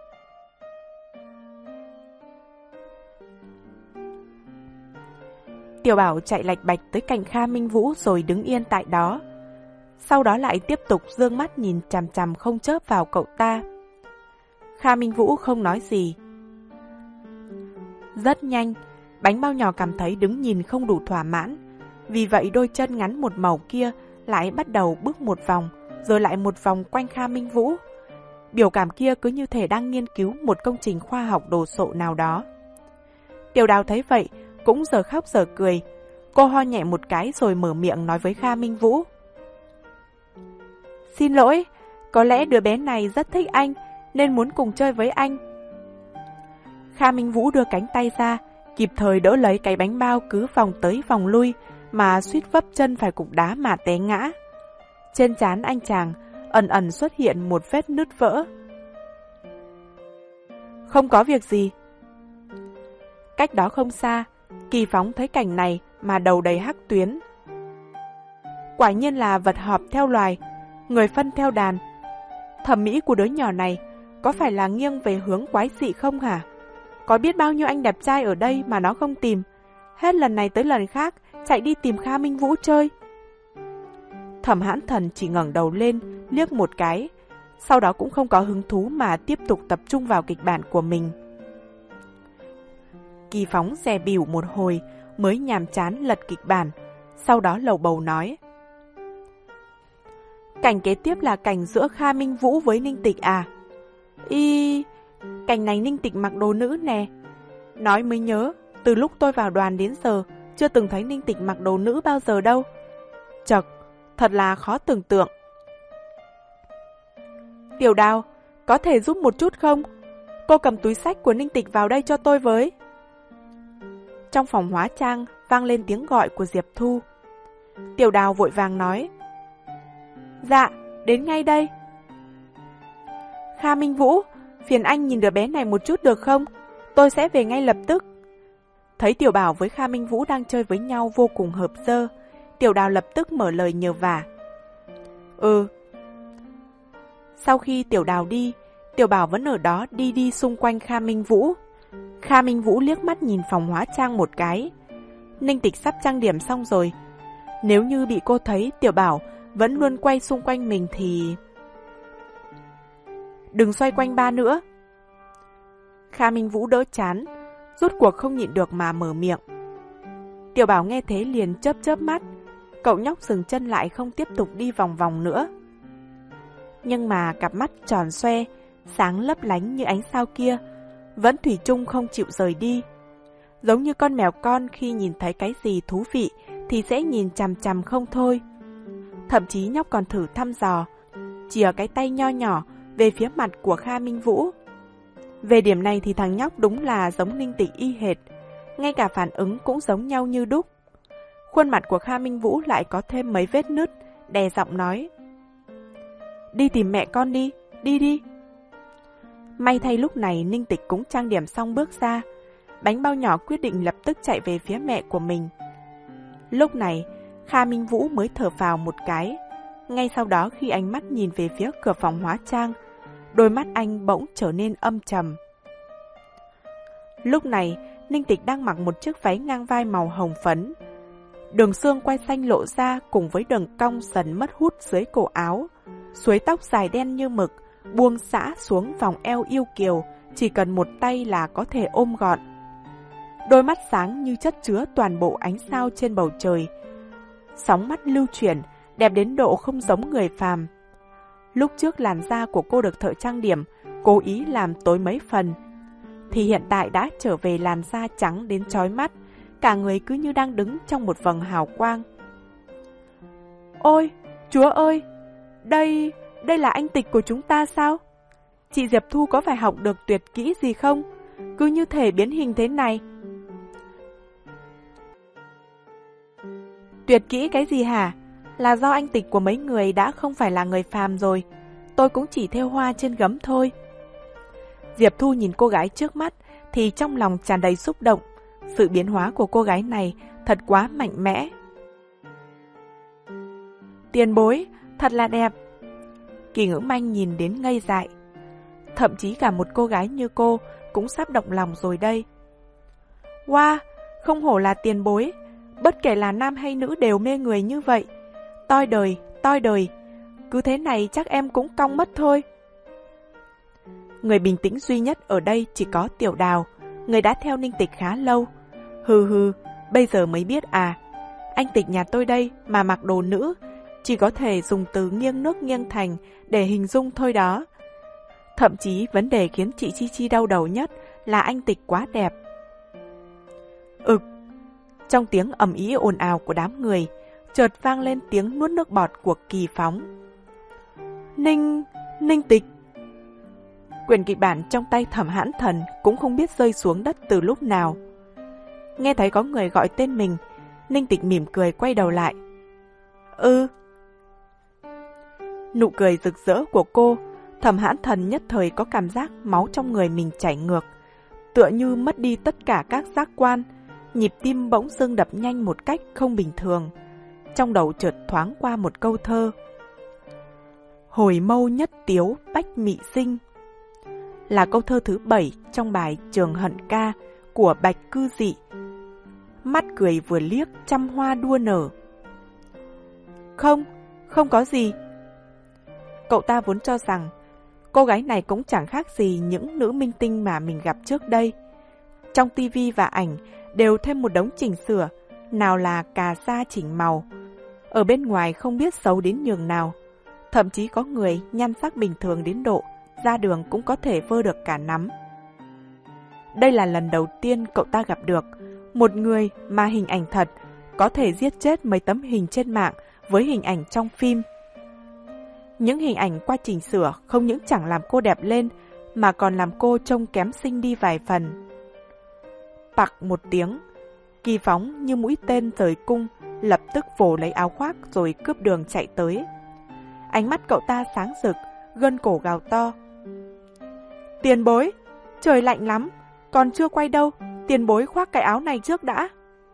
Tiểu Bảo chạy lạch bạch tới cạnh Kha Minh Vũ rồi đứng yên tại đó, sau đó lại tiếp tục dương mắt nhìn chằm chằm không chớp vào cậu ta. Kha Minh Vũ không nói gì. Rất nhanh, bánh bao nhỏ cảm thấy đứng nhìn không đủ thỏa mãn, vì vậy đôi chân ngắn một màu kia lại bắt đầu bước một vòng, rồi lại một vòng quanh Kha Minh Vũ. Biểu cảm kia cứ như thể đang nghiên cứu một công trình khoa học đồ sộ nào đó. Tiểu Đào thấy vậy, cũng giờ khóc giờ cười. Cô ho nhẹ một cái rồi mở miệng nói với Kha Minh Vũ. Xin lỗi, có lẽ đứa bé này rất thích anh, nên muốn cùng chơi với anh. Kha Minh Vũ đưa cánh tay ra, kịp thời đỡ lấy cái bánh bao cứ vòng tới vòng lui, mà suýt vấp chân phải cục đá mà té ngã. Trên trán anh chàng ẩn ẩn xuất hiện một vết nứt vỡ. Không có việc gì. Cách đó không xa, Kỳ Phóng thấy cảnh này mà đầu đầy hắc tuyến. Quả nhiên là vật họp theo loài, người phân theo đàn. Thẩm mỹ của đứa nhỏ này có phải là nghiêng về hướng quái dị không hả? Có biết bao nhiêu anh đẹp trai ở đây mà nó không tìm, hết lần này tới lần khác chạy đi tìm Kha Minh Vũ chơi. Thẩm Hãn Thần chỉ ngẩng đầu lên liếc một cái, sau đó cũng không có hứng thú mà tiếp tục tập trung vào kịch bản của mình. Kỳ Phóng dè bỉu một hồi mới nhàm chán lật kịch bản, sau đó lầu bầu nói. Cảnh kế tiếp là cảnh giữa Kha Minh Vũ với Ninh Tịch à? Y... cảnh này Ninh Tịch mặc đồ nữ nè. Nói mới nhớ, từ lúc tôi vào đoàn đến giờ, chưa từng thấy Ninh Tịch mặc đồ nữ bao giờ đâu. Chật, thật là khó tưởng tượng. Tiểu Đào, có thể giúp một chút không? cô cầm túi xách của Ninh Tịch vào đây cho tôi với. Trong phòng hóa trang vang lên tiếng gọi của Diệp Thu. Tiểu Đào vội vàng nói, dạ, đến ngay đây. Kha Minh Vũ, phiền anh nhìn đứa bé này một chút được không? Tôi sẽ về ngay lập tức. Thấy Tiểu Bảo với Kha Minh Vũ đang chơi với nhau vô cùng hợp dơ, Tiểu Đào lập tức mở lời nhờ vả. Ừ. Sau khi Tiểu Đào đi, Tiểu Bảo vẫn ở đó đi đi xung quanh Kha Minh Vũ. Kha Minh Vũ liếc mắt nhìn phòng hóa trang một cái. Ninh Tịch sắp trang điểm xong rồi. Nếu như bị cô thấy Tiểu Bảo vẫn luôn quay xung quanh mình thì... Đừng xoay quanh ba nữa. Kha Minh Vũ đỡ chán, rốt cuộc không nhịn được mà mở miệng. Tiểu Bảo nghe thế liền chớp chớp mắt. Cậu nhóc dừng chân lại không tiếp tục đi vòng vòng nữa. Nhưng mà cặp mắt tròn xoe, sáng lấp lánh như ánh sao kia, vẫn thủy chung không chịu rời đi. Giống như con mèo con khi nhìn thấy cái gì thú vị thì sẽ nhìn chằm chằm không thôi. Thậm chí nhóc còn thử thăm dò, chìa cái tay nho nhỏ về phía mặt của Kha Minh Vũ. Về điểm này thì thằng nhóc đúng là giống Ninh Tịch y hệt, ngay cả phản ứng cũng giống nhau như đúc. Khuôn mặt của Kha Minh Vũ lại có thêm mấy vết nứt, đè giọng nói. Đi tìm mẹ con đi, đi đi. May thay lúc này Ninh Tịch cũng trang điểm xong bước ra. Bánh bao nhỏ quyết định lập tức chạy về phía mẹ của mình. Lúc này, Kha Minh Vũ mới thở phào một cái. Ngay sau đó khi ánh mắt nhìn về phía cửa phòng hóa trang, đôi mắt anh bỗng trở nên âm trầm. Lúc này, Ninh Tịch đang mặc một chiếc váy ngang vai màu hồng phấn. Đường xương quai xanh lộ ra cùng với đường cong dần mất hút dưới cổ áo. Suối tóc dài đen như mực, buông xõa xuống vòng eo yêu kiều, chỉ cần một tay là có thể ôm gọn. Đôi mắt sáng như chất chứa toàn bộ ánh sao trên bầu trời. Sóng mắt lưu chuyển, đẹp đến độ không giống người phàm. Lúc trước làn da của cô được thợ trang điểm cố ý làm tối mấy phần, thì hiện tại đã trở về làn da trắng đến chói mắt, cả người cứ như đang đứng trong một vầng hào quang. Ôi, Chúa ơi, đây, đây là anh Tịch của chúng ta sao? Chị Diệp Thu có phải học được tuyệt kỹ gì không? Cứ như thể biến hình thế này. Tuyệt kỹ cái gì hả? Là do anh Tịch của mấy người đã không phải là người phàm rồi. Tôi cũng chỉ thêu hoa trên gấm thôi. Diệp Thu nhìn cô gái trước mắt thì trong lòng tràn đầy xúc động. Sự biến hóa của cô gái này thật quá mạnh mẽ. Tiền bối, thật là đẹp. Kỳ Ngữ Manh nhìn đến ngây dại. Thậm chí cả một cô gái như cô cũng sắp động lòng rồi đây. Wow, không hổ là tiền bối. Bất kể là nam hay nữ đều mê người như vậy. Toi đời, toi đời. Cứ thế này chắc em cũng cong mất thôi. Người bình tĩnh duy nhất ở đây chỉ có Tiểu Đào, người đã theo Ninh Tịch khá lâu. Hừ hừ, bây giờ mới biết à. Anh Tịch nhà tôi đây mà mặc đồ nữ, chỉ có thể dùng từ nghiêng nước nghiêng thành để hình dung thôi đó. Thậm chí vấn đề khiến chị Chi Chi đau đầu nhất là anh Tịch quá đẹp. Ực. Trong tiếng ầm ĩ ồn ào của đám người, chợt vang lên tiếng nuốt nước bọt của Kỳ Phóng. Ninh... Ninh Tịch. Quyển kịch bản trong tay Thẩm Hãn Thần cũng không biết rơi xuống đất từ lúc nào. Nghe thấy có người gọi tên mình, Ninh Tịch mỉm cười quay đầu lại. Ừ. Nụ cười rực rỡ của cô, Thẩm Hãn Thần nhất thời có cảm giác máu trong người mình chảy ngược, tựa như mất đi tất cả các giác quan, nhịp tim bỗng dưng đập nhanh một cách không bình thường. Trong đầu chợt thoáng qua một câu thơ. Hồi mâu nhất tiếu bách mị sinh, là câu thơ thứ bảy trong bài Trường Hận Ca của Bạch Cư Dị. Mắt cười vừa liếc trăm hoa đua nở. Không, không có gì. Cậu ta vốn cho rằng cô gái này cũng chẳng khác gì những nữ minh tinh mà mình gặp trước đây. Trong tivi và ảnh đều thêm một đống chỉnh sửa, nào là cà sa chỉnh màu. Ở bên ngoài không biết xấu đến nhường nào. Thậm chí có người nhan sắc bình thường đến độ ra đường cũng có thể vơ được cả nắm. Đây là lần đầu tiên cậu ta gặp được một người mà hình ảnh thật có thể giết chết mấy tấm hình trên mạng với hình ảnh trong phim. Những hình ảnh qua chỉnh sửa không những chẳng làm cô đẹp lên mà còn làm cô trông kém xinh đi vài phần. Bặc một tiếng, Kỳ Phóng như mũi tên rời cung, lập tức vồ lấy áo khoác rồi cướp đường chạy tới. Ánh mắt cậu ta sáng rực, gân cổ gào to. Tiền bối, trời lạnh lắm, còn chưa quay đâu, tiền bối khoác cái áo này trước đã.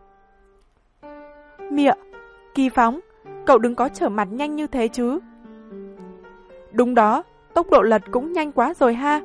Mịa, Kỳ Phóng, cậu đừng có trở mặt nhanh như thế chứ. Đúng đó, tốc độ lật cũng nhanh quá rồi ha.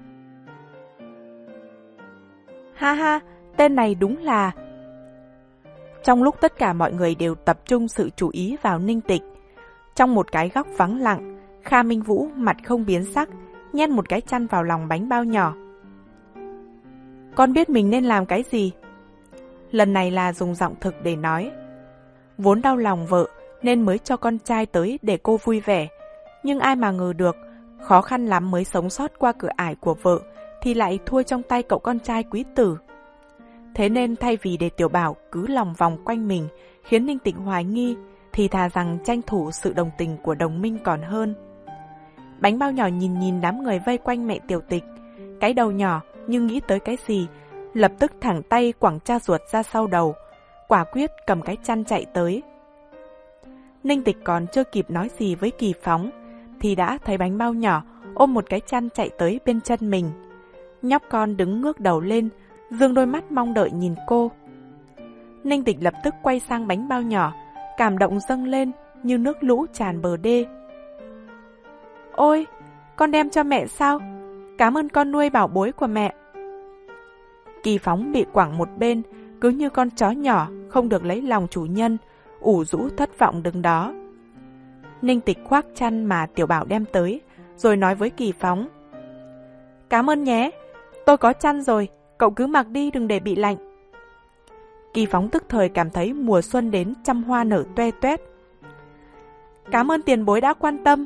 Ha ha, tên này đúng là... Trong lúc tất cả mọi người đều tập trung sự chú ý vào Ninh Tịch, trong một cái góc vắng lặng, Kha Minh Vũ mặt không biến sắc, nhét một cái chăn vào lòng bánh bao nhỏ. Con biết mình nên làm cái gì? Lần này là dùng giọng thực để nói. Vốn đau lòng vợ nên mới cho con trai tới để cô vui vẻ, nhưng ai mà ngờ được, khó khăn lắm mới sống sót qua cửa ải của vợ thì lại thua trong tay cậu con trai quý tử. Thế nên thay vì để Tiểu Bảo cứ lòng vòng quanh mình khiến Ninh Tịch hoài nghi, thì thà rằng tranh thủ sự đồng tình của đồng minh còn hơn. Bánh bao nhỏ nhìn nhìn đám người vây quanh mẹ Tiểu Tịch, cái đầu nhỏ nhưng nghĩ tới cái gì, lập tức thẳng tay quẳng cha ruột ra sau đầu, quả quyết cầm cái chăn chạy tới. Ninh Tịch còn chưa kịp nói gì với Kỳ Phóng, thì đã thấy bánh bao nhỏ ôm một cái chăn chạy tới bên chân mình. Nhóc con đứng ngước đầu lên, dương đôi mắt mong đợi nhìn cô. Ninh Tịch lập tức quay sang bánh bao nhỏ, cảm động dâng lên như nước lũ tràn bờ đê. Ôi, con đem cho mẹ sao? Cảm ơn con nuôi bảo bối của mẹ. Kỳ Phóng bị quẳng một bên, cứ như con chó nhỏ không được lấy lòng chủ nhân, ủ rũ thất vọng đứng đó. Ninh Tịch khoác chăn mà Tiểu Bảo đem tới, rồi nói với Kỳ Phóng. Cảm ơn nhé, tôi có chăn rồi, cậu cứ mặc đi đừng để bị lạnh. Kỳ Phóng tức thời cảm thấy mùa xuân đến trăm hoa nở toe toét. Cảm ơn tiền bối đã quan tâm.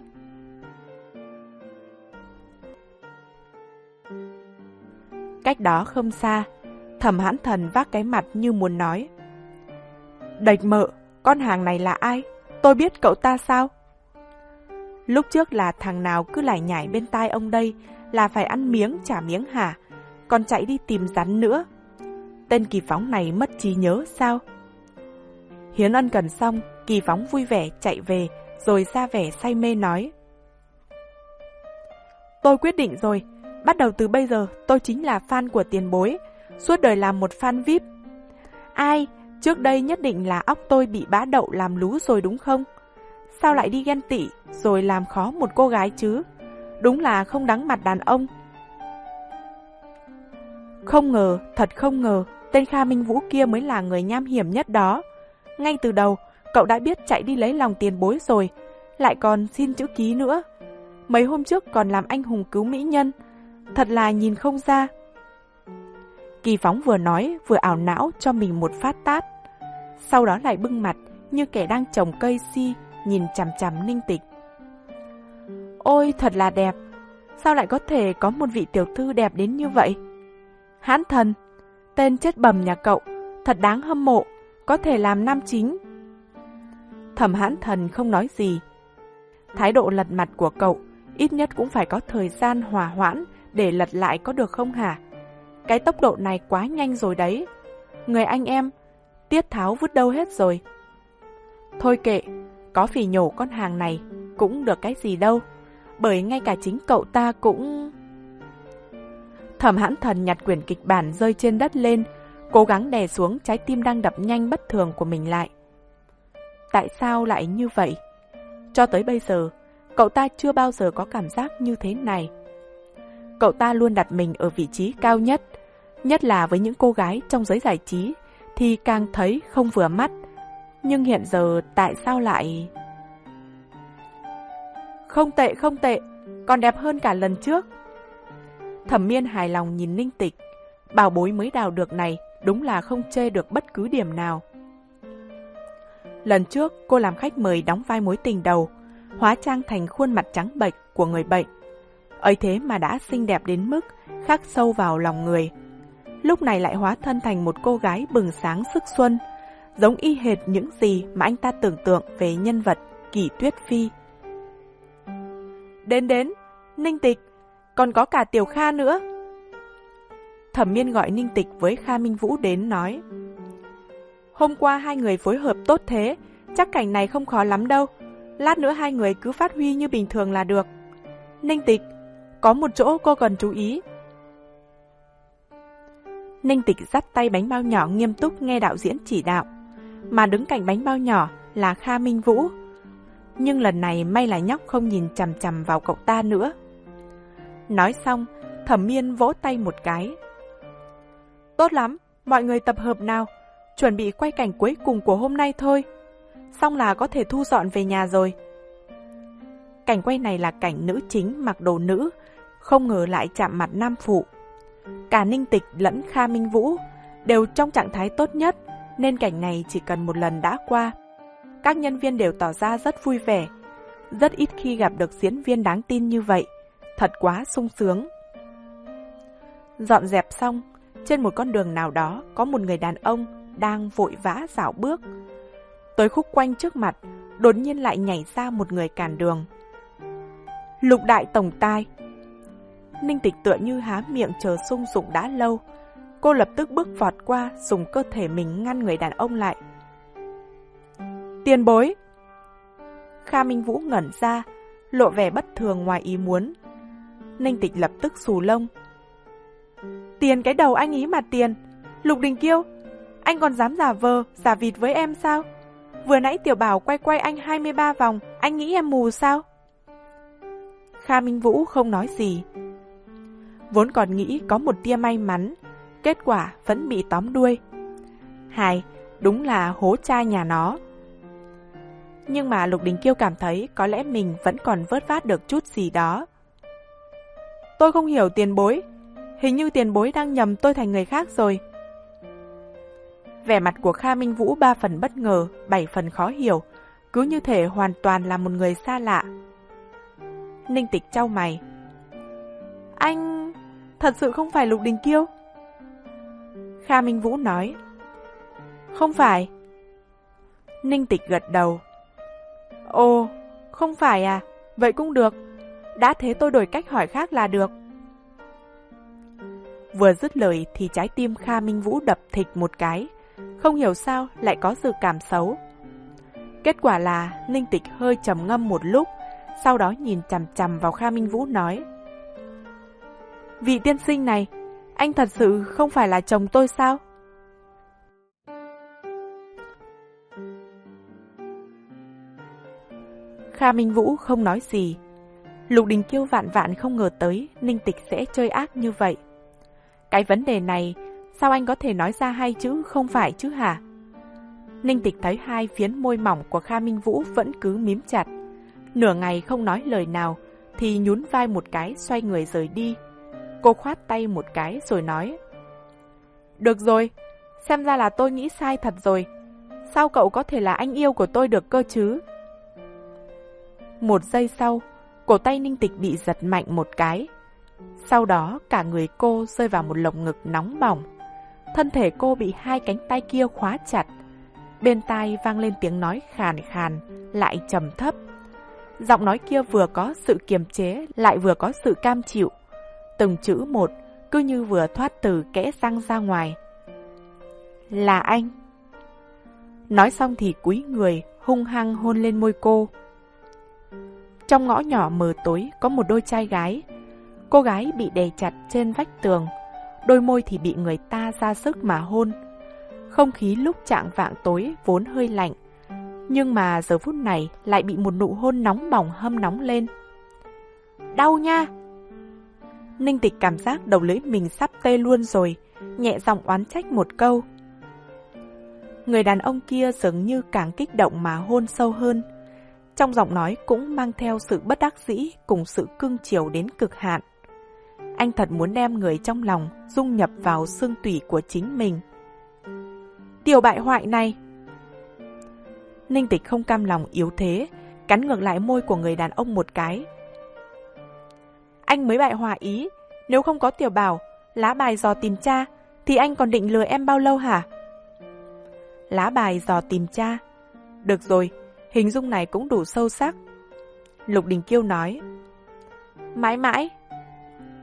Cách đó không xa, Thẩm Hãn Thần vác cái mặt như muốn nói. Đệch mợ, con hàng này là ai? Tôi biết cậu ta sao? Lúc trước là thằng nào cứ lải nhải bên tai ông đây là phải ăn miếng trả miếng hả? Còn chạy đi tìm rắn nữa. Tên Kỳ Phóng này mất trí nhớ sao? Hiến ân cần xong, Kỳ Phóng vui vẻ chạy về, rồi ra vẻ say mê nói. Tôi quyết định rồi, bắt đầu từ bây giờ tôi chính là fan của tiền bối, suốt đời làm một fan vi ai pi. Ai, trước đây nhất định là óc tôi bị bã đậu làm lú rồi đúng không? Sao lại đi ghen tị rồi làm khó một cô gái chứ? Đúng là không đáng mặt đàn ông. Không ngờ, thật không ngờ, tên Kha Minh Vũ kia mới là người nham hiểm nhất đó. Ngay từ đầu, cậu đã biết chạy đi lấy lòng tiền bối rồi, lại còn xin chữ ký nữa. Mấy hôm trước còn làm anh hùng cứu mỹ nhân, thật là nhìn không ra. Kỳ Phóng vừa nói vừa ảo não cho mình một phát tát, sau đó lại bưng mặt như kẻ đang trồng cây si, nhìn chằm chằm Ninh Tịch. Ôi thật là đẹp, sao lại có thể có một vị tiểu thư đẹp đến như vậy? Hãn Thần, tên chết bầm nhà cậu, thật đáng hâm mộ, có thể làm nam chính. Thẩm Hãn Thần không nói gì. Thái độ lật mặt của cậu ít nhất cũng phải có thời gian hòa hoãn để lật lại có được không hả? Cái tốc độ này quá nhanh rồi đấy. Người anh em, Tiết Tháo vứt đâu hết rồi? Thôi kệ, có phỉ nhổ con hàng này cũng được cái gì đâu, bởi ngay cả chính cậu ta cũng... Thẩm Hãn Thần nhặt quyển kịch bản rơi trên đất lên, cố gắng đè xuống trái tim đang đập nhanh bất thường của mình lại. Tại sao lại như vậy? Cho tới bây giờ, cậu ta chưa bao giờ có cảm giác như thế này. Cậu ta luôn đặt mình ở vị trí cao nhất, nhất là với những cô gái trong giới giải trí thì càng thấy không vừa mắt. Nhưng hiện giờ tại sao lại... Không tệ, không tệ, còn đẹp hơn cả lần trước. Thẩm Miên hài lòng nhìn Ninh Tịch, bảo bối mới đào được này đúng là không chê được bất cứ điểm nào. Lần trước cô làm khách mời đóng vai mối tình đầu, hóa trang thành khuôn mặt trắng bệch của người bệnh. Ấy thế mà đã xinh đẹp đến mức khắc sâu vào lòng người. Lúc này lại hóa thân thành một cô gái bừng sáng sức xuân, giống y hệt những gì mà anh ta tưởng tượng về nhân vật Kỷ Tuyết Phi. Đến đến, Ninh Tịch, còn có cả Tiểu Kha nữa. Thẩm Miên gọi Ninh Tịch với Kha Minh Vũ đến nói, hôm qua hai người phối hợp tốt thế, chắc cảnh này không khó lắm đâu. Lát nữa hai người cứ phát huy như bình thường là được. Ninh Tịch, có một chỗ cô cần chú ý. Ninh Tịch dắt tay bánh bao nhỏ nghiêm túc nghe đạo diễn chỉ đạo, mà đứng cạnh bánh bao nhỏ là Kha Minh Vũ. Nhưng lần này may là nhóc không nhìn chằm chằm vào cậu ta nữa. Nói xong, Thẩm Miên vỗ tay một cái. Tốt lắm, mọi người tập hợp nào, chuẩn bị quay cảnh cuối cùng của hôm nay thôi. Xong là có thể thu dọn về nhà rồi. Cảnh quay này là cảnh nữ chính mặc đồ nữ, không ngờ lại chạm mặt nam phụ. Cả Ninh Tịch lẫn Kha Minh Vũ đều trong trạng thái tốt nhất, nên cảnh này chỉ cần một lần đã qua. Các nhân viên đều tỏ ra rất vui vẻ. Rất ít khi gặp được diễn viên đáng tin như vậy. Thật quá sung sướng. Dọn dẹp xong, trên một con đường nào đó có một người đàn ông đang vội vã dạo bước. Tới khúc quanh trước mặt, đột nhiên lại nhảy ra một người cản đường. Lục đại tổng tài. Ninh Tịch tựa như há miệng chờ sung sụng đã lâu. Cô lập tức bước vọt qua, dùng cơ thể mình ngăn người đàn ông lại. Tiền bối. Kha Minh Vũ ngẩn ra, lộ vẻ bất thường ngoài ý muốn. Ninh Tịch lập tức xù lông. Tiền cái đầu anh ý mà tiền. Lục Đình Kiêu, anh còn dám giả vờ, giả vịt với em sao? Vừa nãy Tiểu Bảo quay quay anh hai mươi ba vòng, anh nghĩ em mù sao? Kha Minh Vũ không nói gì. Vốn còn nghĩ có một tia may mắn, kết quả vẫn bị tóm đuôi. Hài, đúng là hố cha nhà nó. Nhưng mà Lục Đình Kiêu cảm thấy có lẽ mình vẫn còn vớt vát được chút gì đó. Tôi không hiểu tiền bối, hình như tiền bối đang nhầm tôi thành người khác rồi. Vẻ mặt của Kha Minh Vũ ba phần bất ngờ, bảy phần khó hiểu, cứ như thể hoàn toàn là một người xa lạ. Ninh Tịch chau mày. Anh... thật sự không phải Lục Đình Kiêu? Kha Minh Vũ nói. Không phải. Ninh Tịch gật đầu. Ồ, không phải à? Vậy cũng được. Đã thế tôi đổi cách hỏi khác là được. Vừa dứt lời thì trái tim Kha Minh Vũ đập thịch một cái. Không hiểu sao lại có dự cảm xấu. Kết quả là Ninh Tịch hơi trầm ngâm một lúc, sau đó nhìn chằm chằm vào Kha Minh Vũ nói. Vị tiên sinh này, anh thật sự không phải là chồng tôi sao? Kha Minh Vũ không nói gì. Lục Đình Kiêu vạn vạn không ngờ tới Ninh Tịch sẽ chơi ác như vậy. Cái vấn đề này, sao anh có thể nói ra hai chữ không phải chứ hả? Ninh Tịch thấy hai phiến môi mỏng của Kha Minh Vũ vẫn cứ mím chặt. Nửa ngày không nói lời nào, thì nhún vai một cái xoay người rời đi. Cô khoát tay một cái rồi nói. Được rồi, xem ra là tôi nghĩ sai thật rồi. Sao cậu có thể là anh yêu của tôi được cơ chứ? Một giây sau, cổ tay Ninh Tịch bị giật mạnh một cái. Sau đó cả người cô rơi vào một lồng ngực nóng bỏng. Thân thể cô bị hai cánh tay kia khóa chặt. Bên tai vang lên tiếng nói khàn khàn, lại trầm thấp. Giọng nói kia vừa có sự kiềm chế, lại vừa có sự cam chịu. Từng chữ một, cứ như vừa thoát từ kẽ răng ra ngoài. Là anh. Nói xong thì cúi người, hung hăng hôn lên môi cô. Trong ngõ nhỏ mờ tối có một đôi trai gái. Cô gái bị đè chặt trên vách tường, đôi môi thì bị người ta ra sức mà hôn. Không khí lúc chạng vạng tối vốn hơi lạnh, nhưng mà giờ phút này lại bị một nụ hôn nóng bỏng hâm nóng lên. Đau nha! Ninh Tịch cảm giác đầu lưỡi mình sắp tê luôn rồi, nhẹ giọng oán trách một câu. Người đàn ông kia dường như càng kích động mà hôn sâu hơn. Trong giọng nói cũng mang theo sự bất đắc dĩ cùng sự cưng chiều đến cực hạn. Anh thật muốn đem người trong lòng dung nhập vào xương tủy của chính mình. Tiểu bại hoại này! Ninh Tịch không cam lòng yếu thế, cắn ngược lại môi của người đàn ông một cái. Anh mới bại hoại ý, nếu không có Tiểu Bảo, lá bài dò tìm cha, thì anh còn định lừa em bao lâu hả? Lá bài dò tìm cha. Được rồi, hình dung này cũng đủ sâu sắc. Lục Đình Kiêu nói. Mãi mãi.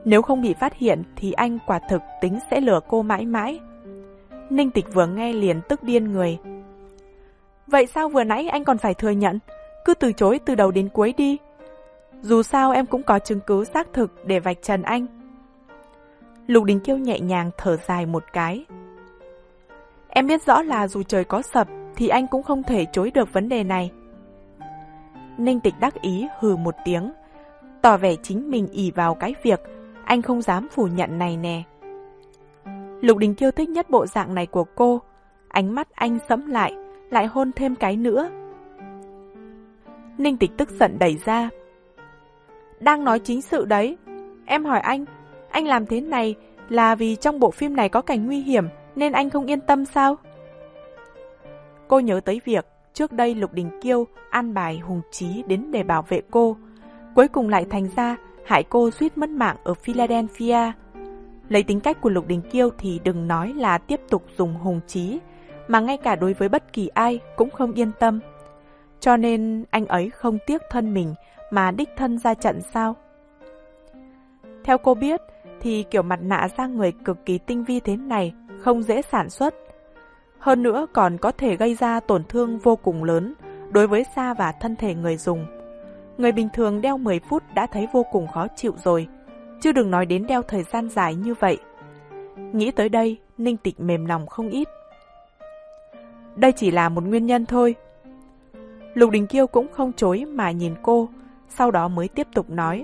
Nếu không bị phát hiện thì anh quả thực tính sẽ lừa cô mãi mãi. Ninh Tịch vừa nghe liền tức điên người. Vậy sao vừa nãy anh còn phải thừa nhận? Cứ từ chối từ đầu đến cuối đi. Dù sao em cũng có chứng cứ xác thực để vạch trần anh. Lục Đình Kiêu nhẹ nhàng thở dài một cái. Em biết rõ là dù trời có sập thì anh cũng không thể chối được vấn đề này. Ninh Tịch đắc ý hừ một tiếng, tỏ vẻ chính mình ỷ vào cái việc anh không dám phủ nhận này nè. Lục Đình Kiêu thích nhất bộ dạng này của cô. Ánh mắt anh sẫm lại, lại hôn thêm cái nữa. Ninh Tịch tức giận đẩy ra. Đang nói chính sự đấy. Em hỏi anh, anh làm thế này là vì trong bộ phim này có cảnh nguy hiểm nên anh không yên tâm sao? Cô nhớ tới việc trước đây Lục Đình Kiêu an bài Hùng Chí đến để bảo vệ cô, cuối cùng lại thành ra hại cô suýt mất mạng ở Philadelphia. Lấy tính cách của Lục Đình Kiêu thì đừng nói là tiếp tục dùng Hùng Chí, mà ngay cả đối với bất kỳ ai cũng không yên tâm. Cho nên anh ấy không tiếc thân mình mà đích thân ra trận sao? Theo cô biết thì kiểu mặt nạ da người cực kỳ tinh vi thế này không dễ sản xuất. Hơn nữa còn có thể gây ra tổn thương vô cùng lớn đối với da và thân thể người dùng. Người bình thường đeo mười phút đã thấy vô cùng khó chịu rồi, chứ đừng nói đến đeo thời gian dài như vậy. Nghĩ tới đây, Ninh Tịch mềm lòng không ít. Đây chỉ là một nguyên nhân thôi. Lục Đình Kiêu cũng không chối mà nhìn cô, sau đó mới tiếp tục nói.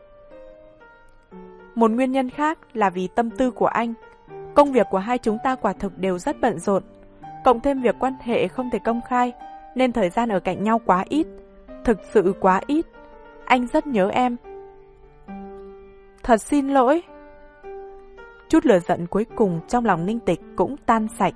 Một nguyên nhân khác là vì tâm tư của anh. Công việc của hai chúng ta quả thực đều rất bận rộn, cộng thêm việc quan hệ không thể công khai, nên thời gian ở cạnh nhau quá ít, thực sự quá ít. Anh rất nhớ em. Thật xin lỗi. Chút lửa giận cuối cùng trong lòng Ninh Tịch cũng tan sạch.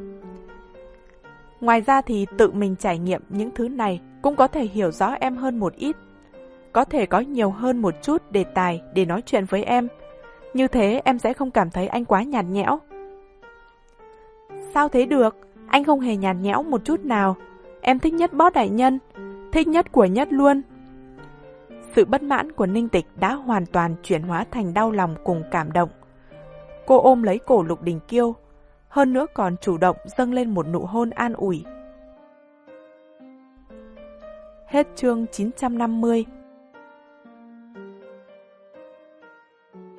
Ngoài ra thì tự mình trải nghiệm những thứ này cũng có thể hiểu rõ em hơn một ít. Có thể có nhiều hơn một chút đề tài để nói chuyện với em. Như thế em sẽ không cảm thấy anh quá nhạt nhẽo. Sao thế được? Anh không hề nhạt nhẽo một chút nào. Em thích nhất Boss đại nhân, thích nhất của nhất luôn. Sự bất mãn của Ninh Tịch đã hoàn toàn chuyển hóa thành đau lòng cùng cảm động. Cô ôm lấy cổ Lục Đình Kiêu, hơn nữa còn chủ động dâng lên một nụ hôn an ủi. Hết chương chín trăm năm mươi.